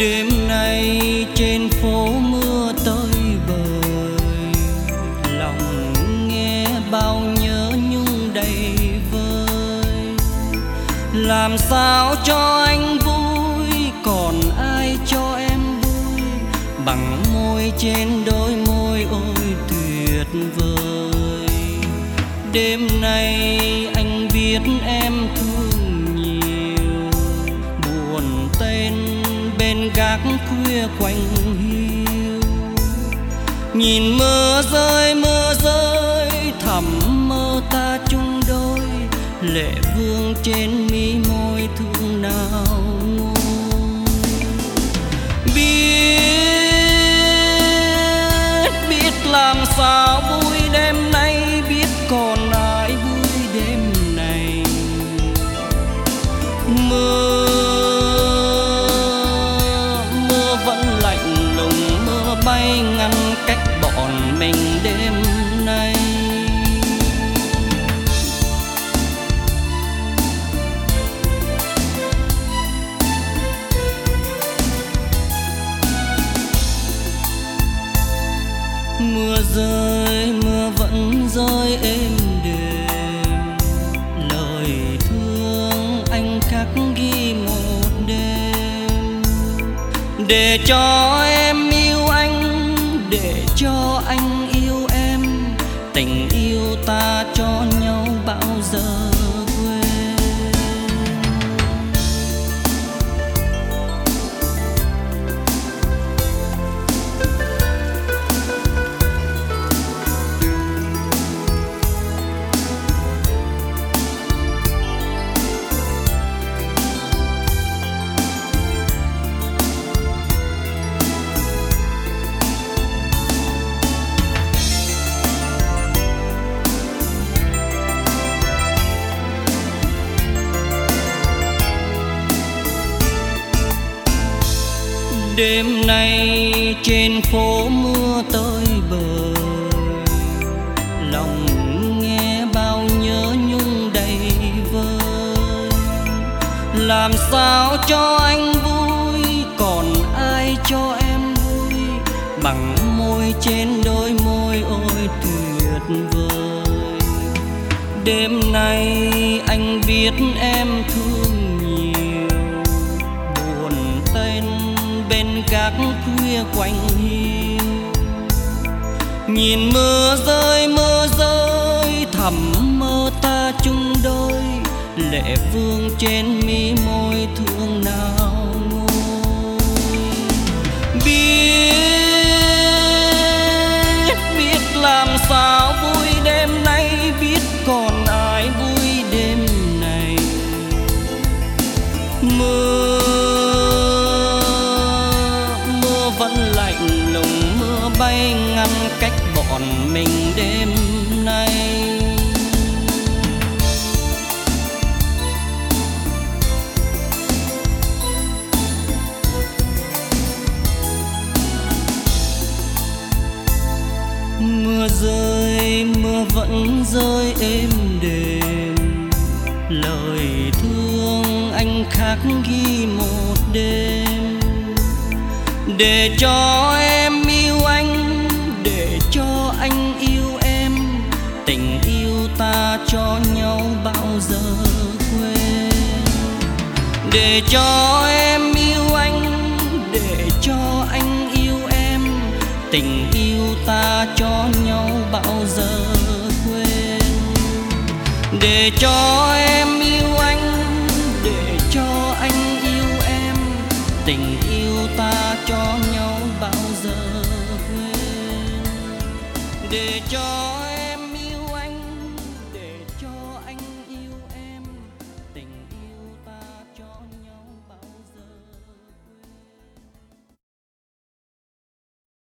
Đêm nay trên phố mưa tới bời, lòng nghe bao nhớ nhung đầy vơi. Làm sao cho anh vui, còn ai cho em vui, bằng môi trên đôi môi ôi tuyệt vời. Đêm nay anh biết em thương nhiều, buồn tên bên gác khuya quạnh hiu. Nhìn mưa rơi thầm mơ ta chung đôi, lệ vương trên mí môi thương nào nguôi. Biết làm sao vui đêm nay, biết còn ai vui đêm này. Mưa vẫn lạnh lùng, mưa bay ngăn cách bọn mình đêm nay. Mưa rơi, mưa vẫn rơi êm đềm, lời thương anh khắc ghi một đêm. Để cho em yêu anh, để cho anh yêu em, tình yêu ta cho nhau bao giờ quên. Đêm nay trên phố mưa tới bời, lòng nghe bao nhớ nhung đầy vơi. Làm sao cho anh vui, còn ai cho em vui, bằng môi trên đôi môi ôi tuyệt vời. Đêm nay anh biết em thương nhiều, buồn tên bên gác khuya quạnh hiu. Nhìn mưa rơi thầm mơ ta chung đôi, lệ vương trên mí môi thương nào nguôi. Biết làm sao vui đêm nay, biết còn ai vui đêm này. Mưa vẫn lạnh lùng, mưa bay ngăn cách bọn mình đêm nay. Mưa rơi, mưa vẫn rơi êm đềm, lời thương anh khắc ghi một đêm. Để cho em yêu anh, để cho anh yêu em, tình yêu ta cho nhau bao giờ quên. Để cho em yêu anh, để cho anh yêu em, tình yêu ta cho nhau bao giờ quên. Để cho em